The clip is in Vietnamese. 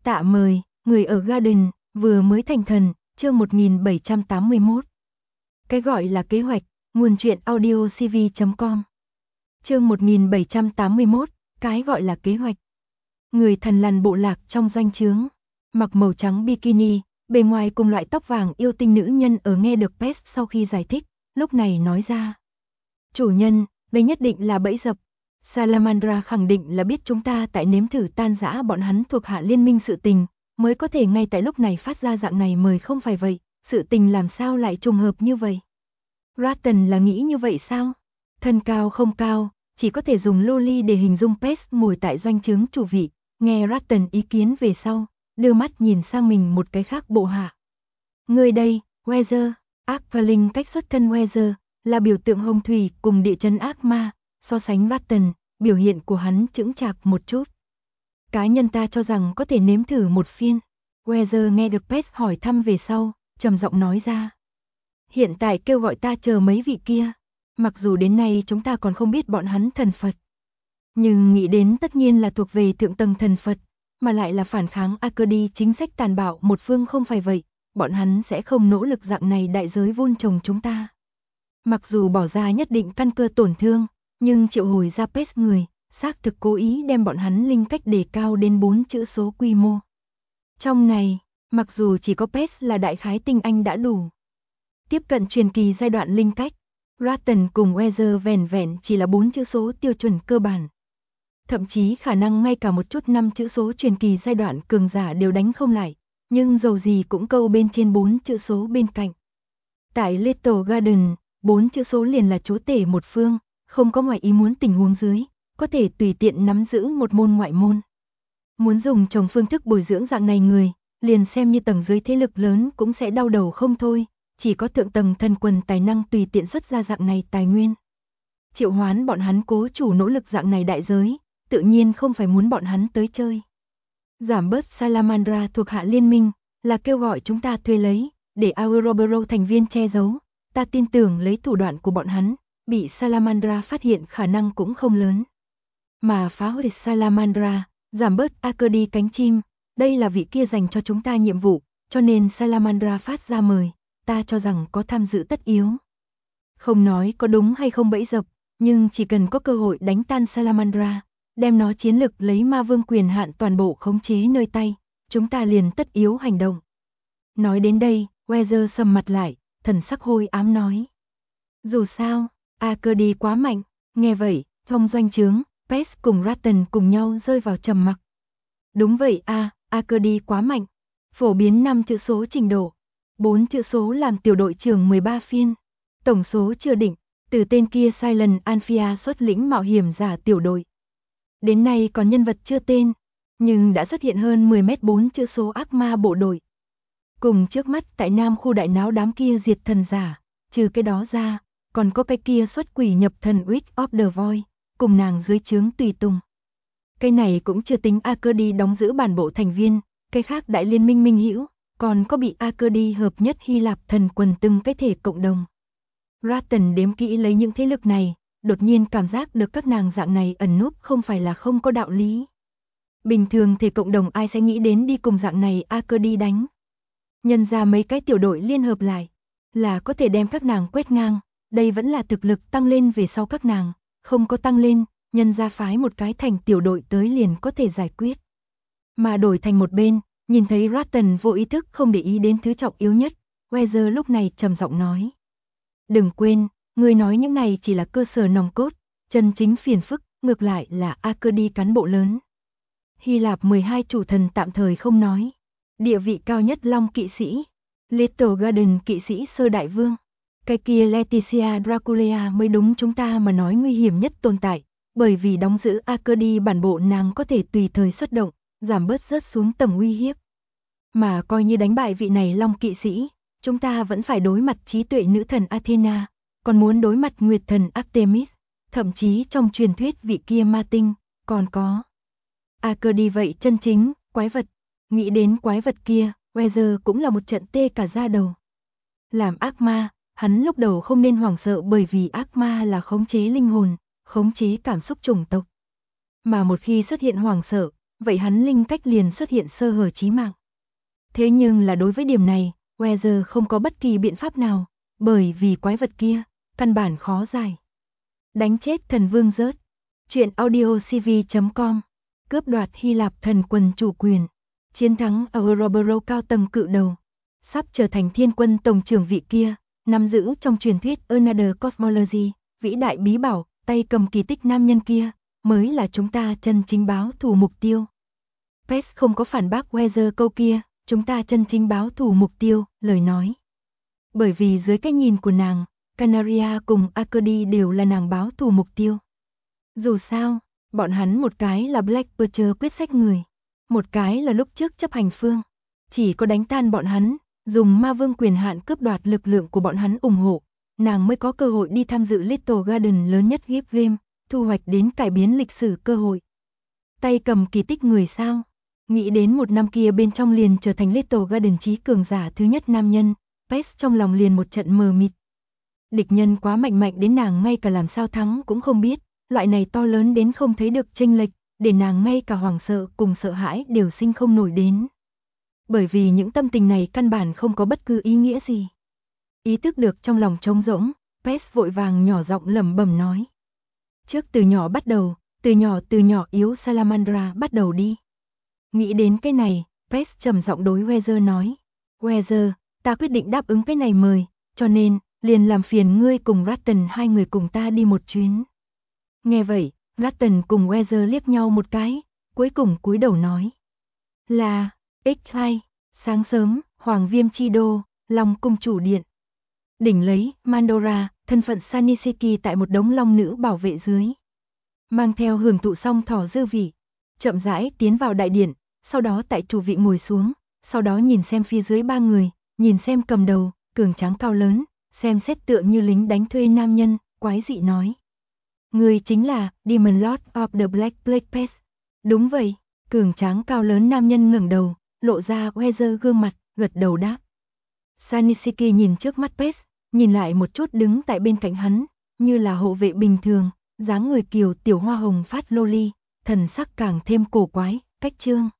Tạ mời, người ở Garden, vừa mới thành thần, chương 1781. Cái gọi là kế hoạch, nguồn truyện audiocv.com. Chương 1781, cái gọi là kế hoạch. Người thần lằn bộ lạc trong doanh trướng, mặc màu trắng bikini, bề ngoài cùng loại tóc vàng yêu tinh nữ nhân ở nghe được Pest sau khi giải thích, lúc này nói ra. Chủ nhân, đây nhất định là bẫy dập. Salamandra khẳng định là biết chúng ta tại nếm thử tan rã bọn hắn thuộc hạ liên minh sự tình, mới có thể ngay tại lúc này phát ra dạng này mời không phải vậy, sự tình làm sao lại trùng hợp như vậy. Ratton là nghĩ như vậy sao? Thân cao không cao, chỉ có thể dùng loli để hình dung Pest ngồi tại doanh trướng chủ vị, nghe Ratton ý kiến về sau, đưa mắt nhìn sang mình một cái khác bộ hạ. Người đây, Weather, ác và linh cách xuất thân Weather, là biểu tượng hồng thủy cùng địa chấn ác ma, so sánh Ratton, biểu hiện của hắn chững chạc một chút. Cá nhân ta cho rằng có thể nếm thử một phiên. Weather nghe được Pest hỏi thăm về sau, trầm giọng nói ra. Hiện tại kêu gọi ta chờ mấy vị kia, mặc dù đến nay chúng ta còn không biết bọn hắn thần Phật. Nhưng nghĩ đến tất nhiên là thuộc về thượng tầng thần Phật, mà lại là phản kháng Arcady chính sách tàn bạo một phương không phải vậy, bọn hắn sẽ không nỗ lực dạng này đại giới vun trồng chúng ta. Mặc dù bỏ ra nhất định căn cơ tổn thương, nhưng triệu hồi ra Pest người, xác thực cố ý đem bọn hắn linh cách đề cao đến 4 chữ số quy mô. Trong này, mặc dù chỉ có Pest là đại khái tinh anh đã đủ. Tiếp cận truyền kỳ giai đoạn linh cách, Ratton cùng Weather vẻn vẹn chỉ là 4 chữ số tiêu chuẩn cơ bản. Thậm chí khả năng ngay cả một chút 5 chữ số truyền kỳ giai đoạn cường giả đều đánh không lại, nhưng dầu gì cũng câu bên trên 4 chữ số bên cạnh. Tại Little Garden, 4 chữ số liền là chúa tể một phương, không có ngoại ý muốn tình huống dưới, có thể tùy tiện nắm giữ một môn ngoại môn. Muốn dùng trồng phương thức bồi dưỡng dạng này người, liền xem như tầng dưới thế lực lớn cũng sẽ đau đầu không thôi, chỉ có thượng tầng thần quần tài năng tùy tiện xuất ra dạng này tài nguyên. Triệu hoán bọn hắn cố chủ nỗ lực dạng này đại giới, tự nhiên không phải muốn bọn hắn tới chơi. Giảm bớt Salamandra thuộc hạ liên minh, là kêu gọi chúng ta thuê lấy, để Auroboro thành viên che giấu. Ta tin tưởng lấy thủ đoạn của bọn hắn, bị Salamandra phát hiện khả năng cũng không lớn. Mà phá hủy Salamandra, giảm bớt Arcady cánh chim, đây là vị kia dành cho chúng ta nhiệm vụ, cho nên Salamandra phát ra mời, ta cho rằng có tham dự tất yếu. Không nói có đúng hay không bẫy dập, nhưng chỉ cần có cơ hội đánh tan Salamandra, đem nó chiến lực lấy ma vương quyền hạn toàn bộ khống chế nơi tay, chúng ta liền tất yếu hành động. Nói đến đây, Weather sầm mặt lại, thần sắc hôi ám nói. Dù sao, Arcady quá mạnh, nghe vậy, trong doanh trướng, Pest cùng Ratton cùng nhau rơi vào trầm mặc. Đúng vậy Arcady quá mạnh, phổ biến 5 chữ số trình độ, 4 chữ số làm tiểu đội trưởng 13 phiên, tổng số chưa định, từ tên kia Silent Alphia xuất lĩnh mạo hiểm giả tiểu đội. Đến nay còn nhân vật chưa tên, nhưng đã xuất hiện hơn 10 mét 4 chữ số ác ma bộ đội. Cùng trước mắt tại Nam khu đại náo đám kia diệt thần giả, trừ cái đó ra, còn có cái kia xuất quỷ nhập thần Witch of the Void, cùng nàng dưới trướng tùy tùng. Cái này cũng chưa tính Arcady đóng giữ bản bộ thành viên, cái khác đại liên minh minh hữu, còn có bị Arcady hợp nhất Hy Lạp thần quần từng cái thể cộng đồng. Ratton đếm kỹ lấy những thế lực này, đột nhiên cảm giác được các nàng dạng này ẩn núp không phải là không có đạo lý. Bình thường thể cộng đồng ai sẽ nghĩ đến đi cùng dạng này Arcady đánh. Nhân ra mấy cái tiểu đội liên hợp lại, là có thể đem các nàng quét ngang, đây vẫn là thực lực tăng lên về sau các nàng, không có tăng lên, nhân ra phái một cái thành tiểu đội tới liền có thể giải quyết. Mà đổi thành một bên, nhìn thấy Ratton vô ý thức không để ý đến thứ trọng yếu nhất, Weather lúc này trầm giọng nói. Đừng quên, người nói những này chỉ là cơ sở nòng cốt, chân chính phiền phức, ngược lại là Arcady cán bộ lớn. Hy Lạp 12 chủ thần tạm thời không nói. Địa vị cao nhất Long kỵ sĩ, Little Garden kỵ sĩ sơ đại vương. Cái kia Leticia Draculea mới đúng chúng ta mà nói nguy hiểm nhất tồn tại, bởi vì đóng giữ Arcady bản bộ nàng có thể tùy thời xuất động, giảm bớt rớt xuống tầm uy hiếp. Mà coi như đánh bại vị này Long kỵ sĩ, chúng ta vẫn phải đối mặt trí tuệ nữ thần Athena, còn muốn đối mặt nguyệt thần Artemis, thậm chí trong truyền thuyết vị kia ma tinh, còn có Arcady vậy chân chính, quái vật. Nghĩ đến quái vật kia, Weather cũng là một trận tê cả da đầu. Làm ác ma, hắn lúc đầu không nên hoảng sợ bởi vì ác ma là khống chế linh hồn, khống chế cảm xúc chủng tộc. Mà một khi xuất hiện hoảng sợ, vậy hắn linh cách liền xuất hiện sơ hở chí mạng. Thế nhưng là đối với điểm này, Weather không có bất kỳ biện pháp nào, bởi vì quái vật kia, căn bản khó giải. Đánh chết thần vương rớt. Chuyện audiocv.com. Cướp đoạt Hy Lạp thần quân chủ quyền. Chiến thắng Ouroboros cao tầng cự đầu. Sắp trở thành thiên quân tổng trưởng vị kia, nắm giữ trong truyền thuyết Another Cosmology, vĩ đại bí bảo, tay cầm kỳ tích nam nhân kia, mới là chúng ta chân chính báo thù mục tiêu. Pes không có phản bác Weather câu kia, chúng ta chân chính báo thù mục tiêu, lời nói. Bởi vì dưới cái nhìn của nàng, Canaria cùng Arcady đều là nàng báo thù mục tiêu. Dù sao, bọn hắn một cái là Black Butcher quyết sách người, một cái là lúc trước chấp hành phương. Chỉ có đánh tan bọn hắn, dùng ma vương quyền hạn cướp đoạt lực lượng của bọn hắn ủng hộ, nàng mới có cơ hội đi tham dự Little Garden lớn nhất Gift Game, thu hoạch đến cải biến lịch sử cơ hội. Tay cầm kỳ tích người sao? Nghĩ đến một năm kia bên trong liền trở thành Little Garden trí cường giả thứ nhất nam nhân, Pes trong lòng liền một trận mờ mịt. Địch nhân quá mạnh đến nàng ngay cả làm sao thắng cũng không biết, loại này to lớn đến không thấy được chênh lệch, để nàng ngay cả hoảng sợ cùng sợ hãi đều sinh không nổi đến. Bởi vì những tâm tình này căn bản không có bất cứ ý nghĩa gì. Ý thức được trong lòng trống rỗng, Pes vội vàng nhỏ giọng lẩm bẩm nói. Trước từ nhỏ bắt đầu, từ nhỏ yếu Salamandra bắt đầu đi. Nghĩ đến cái này, Pes trầm giọng đối Weather nói. Weather, ta quyết định đáp ứng cái này mời, cho nên, liền làm phiền ngươi cùng Ratton hai người cùng ta đi một chuyến. Nghe vậy, Ratton cùng Weather liếc nhau một cái, cuối cùng cúi đầu nói. Là, X2, sáng sớm, Hoàng Viêm Chi Đô, Long Cung Chủ Điện. Đỉnh lấy, Mandora, thân phận Sanisiki tại một đống long nữ bảo vệ dưới. Mang theo hưởng thụ xong thỏ dư vị, chậm rãi tiến vào đại điện, sau đó tại chủ vị ngồi xuống, sau đó nhìn xem phía dưới ba người, nhìn xem cầm đầu, cường tráng cao lớn, xem xét tựa như lính đánh thuê nam nhân, quái dị nói. Người chính là Demon Lord of the Black Plague Pest. Đúng vậy, cường tráng cao lớn nam nhân ngẩng đầu, lộ ra Weather gương mặt, gật đầu đáp. Sanisiki nhìn trước mắt Pest, nhìn lại một chút đứng tại bên cạnh hắn, như là hộ vệ bình thường, dáng người kiều tiểu hoa hồng phát loli, thần sắc càng thêm cổ quái, cách trương.